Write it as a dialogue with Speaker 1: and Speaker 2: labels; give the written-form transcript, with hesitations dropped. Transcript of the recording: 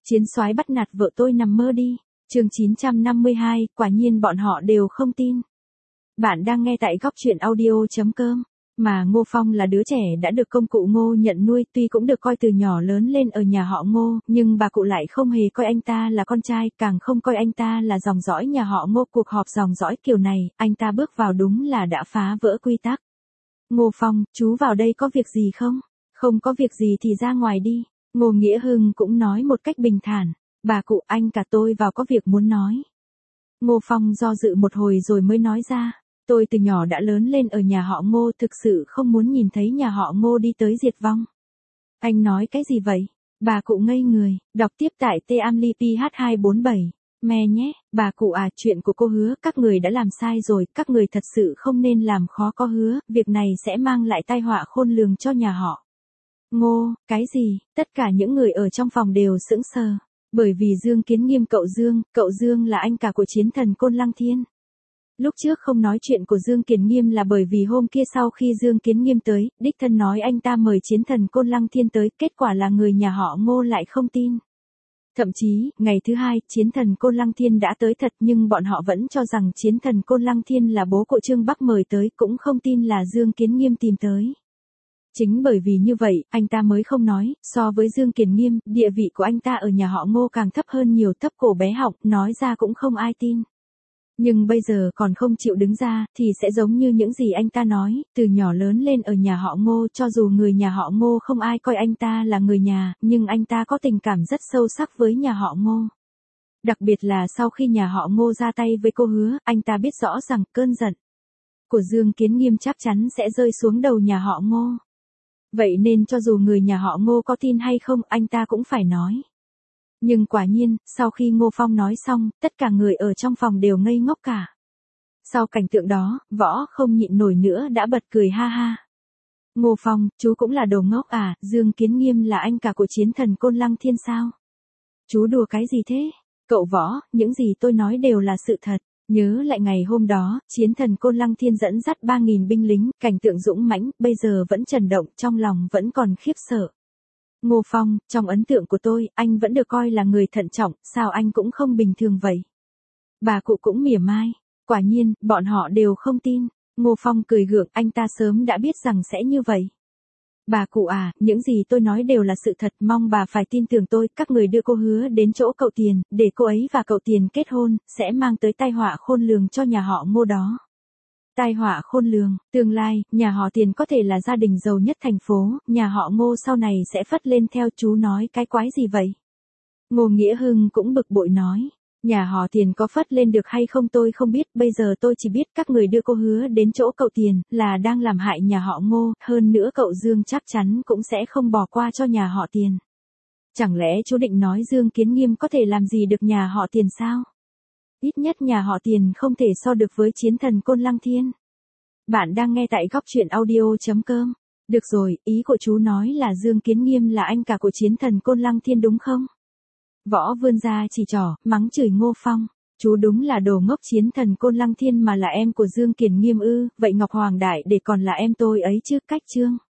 Speaker 1: Chiến soái bắt nạt vợ tôi nằm mơ đi. Chương 952, quả nhiên bọn họ đều không tin. Bạn đang nghe tại góc truyện audio.com. Mà Ngô Phong là đứa trẻ đã được công cụ Ngô nhận nuôi, tuy cũng được coi từ nhỏ lớn lên ở nhà họ Ngô, nhưng bà cụ lại không hề coi anh ta là con trai, càng không coi anh ta là dòng dõi nhà họ Ngô. Cuộc họp dòng dõi kiểu này, anh ta bước vào đúng là đã phá vỡ quy tắc. Ngô Phong, chú vào đây có việc gì không? Không có việc gì thì ra ngoài đi. Ngô Nghĩa Hưng cũng nói một cách bình thản. Bà cụ, anh cả tôi vào có việc muốn nói. Ngô Phong do dự một hồi rồi mới nói ra. Tôi từ nhỏ đã lớn lên ở nhà họ Ngô, thực sự không muốn nhìn thấy nhà họ Ngô đi tới diệt vong. Anh nói cái gì vậy? Bà cụ ngây người, đọc tiếp tại T-Amli PH247. Mẹ nhé, bà cụ à, chuyện của cô Hứa, các người đã làm sai rồi, các người thật sự không nên làm khó có Hứa, việc này sẽ mang lại tai họa khôn lường cho nhà họ. Ngô, cái gì? Tất cả những người ở trong phòng đều sững sờ. Bởi vì Dương Kiến Nghiêm cậu Dương là anh cả của chiến thần Côn Lăng Thiên. Lúc trước không nói chuyện của Dương Kiến Nghiêm là bởi vì hôm kia sau khi Dương Kiến Nghiêm tới, đích thân nói anh ta mời chiến thần Côn Lăng Thiên tới, kết quả là người nhà họ Ngô lại không tin. Thậm chí, ngày thứ hai, chiến thần Côn Lăng Thiên đã tới thật nhưng bọn họ vẫn cho rằng chiến thần Côn Lăng Thiên là bố của Trương Bắc mời tới, cũng không tin là Dương Kiến Nghiêm tìm tới. Chính bởi vì như vậy, anh ta mới không nói, so với Dương Kiến Nghiêm, địa vị của anh ta ở nhà họ Ngô càng thấp hơn nhiều, thấp cổ bé họng, nói ra cũng không ai tin. Nhưng bây giờ còn không chịu đứng ra, thì sẽ giống như những gì anh ta nói, từ nhỏ lớn lên ở nhà họ Ngô, cho dù người nhà họ Ngô không ai coi anh ta là người nhà, nhưng anh ta có tình cảm rất sâu sắc với nhà họ Ngô. Đặc biệt là sau khi nhà họ Ngô ra tay với cô Hứa, anh ta biết rõ rằng cơn giận của Dương Kiến Nghiêm chắc chắn sẽ rơi xuống đầu nhà họ Ngô. Vậy nên cho dù người nhà họ Ngô có tin hay không, anh ta cũng phải nói. Nhưng quả nhiên, sau khi Ngô Phong nói xong, tất cả người ở trong phòng đều ngây ngốc cả. Sau cảnh tượng đó, Võ không nhịn nổi nữa đã bật cười ha ha. Ngô Phong, chú cũng là đồ ngốc à, Dương Kiến Nghiêm là anh cả của chiến thần Côn Lăng Thiên sao? Chú đùa cái gì thế? Cậu Võ, những gì tôi nói đều là sự thật. Nhớ lại ngày hôm đó, chiến thần Côn Lăng Thiên dẫn dắt 3.000 binh lính, cảnh tượng dũng mãnh, bây giờ vẫn chần động, trong lòng vẫn còn khiếp sợ. Ngô Phong, trong ấn tượng của tôi, anh vẫn được coi là người thận trọng, sao anh cũng không bình thường vậy? Bà cụ cũng mỉa mai. Quả nhiên, bọn họ đều không tin. Ngô Phong cười gượng, anh ta sớm đã biết rằng sẽ như vậy. Bà cụ à, những gì tôi nói đều là sự thật, mong bà phải tin tưởng tôi, các người đưa cô Hứa đến chỗ cậu Tiền, để cô ấy và cậu Tiền kết hôn, sẽ mang tới tai họa khôn lường cho nhà họ Ngô đó. Tai họa khôn lường, tương lai, nhà họ Tiền có thể là gia đình giàu nhất thành phố, nhà họ Ngô sau này sẽ phất lên theo. Chú nói cái quái gì vậy? Ngô Nghĩa Hưng cũng bực bội nói. Nhà họ Tiền có phất lên được hay không tôi không biết, bây giờ tôi chỉ biết các người đưa cô Hứa đến chỗ cậu Tiền, là đang làm hại nhà họ Ngô, hơn nữa cậu Dương chắc chắn cũng sẽ không bỏ qua cho nhà họ Tiền. Chẳng lẽ chú định nói Dương Kiến Nghiêm có thể làm gì được nhà họ Tiền sao? Ít nhất nhà họ Tiền không thể so được với chiến thần Côn Lăng Thiên. Bạn đang nghe tại góc truyện audio.com. Được rồi, ý của chú nói là Dương Kiến Nghiêm là anh cả của chiến thần Côn Lăng Thiên đúng không? Võ vươn ra chỉ trỏ, mắng chửi Ngô Phong. Chú đúng là đồ ngốc, chiến thần Côn Lăng Thiên mà là em của Dương Kiến Nghiêm ư, vậy Ngọc Hoàng Đại để còn là em tôi ấy chứ, cách Trương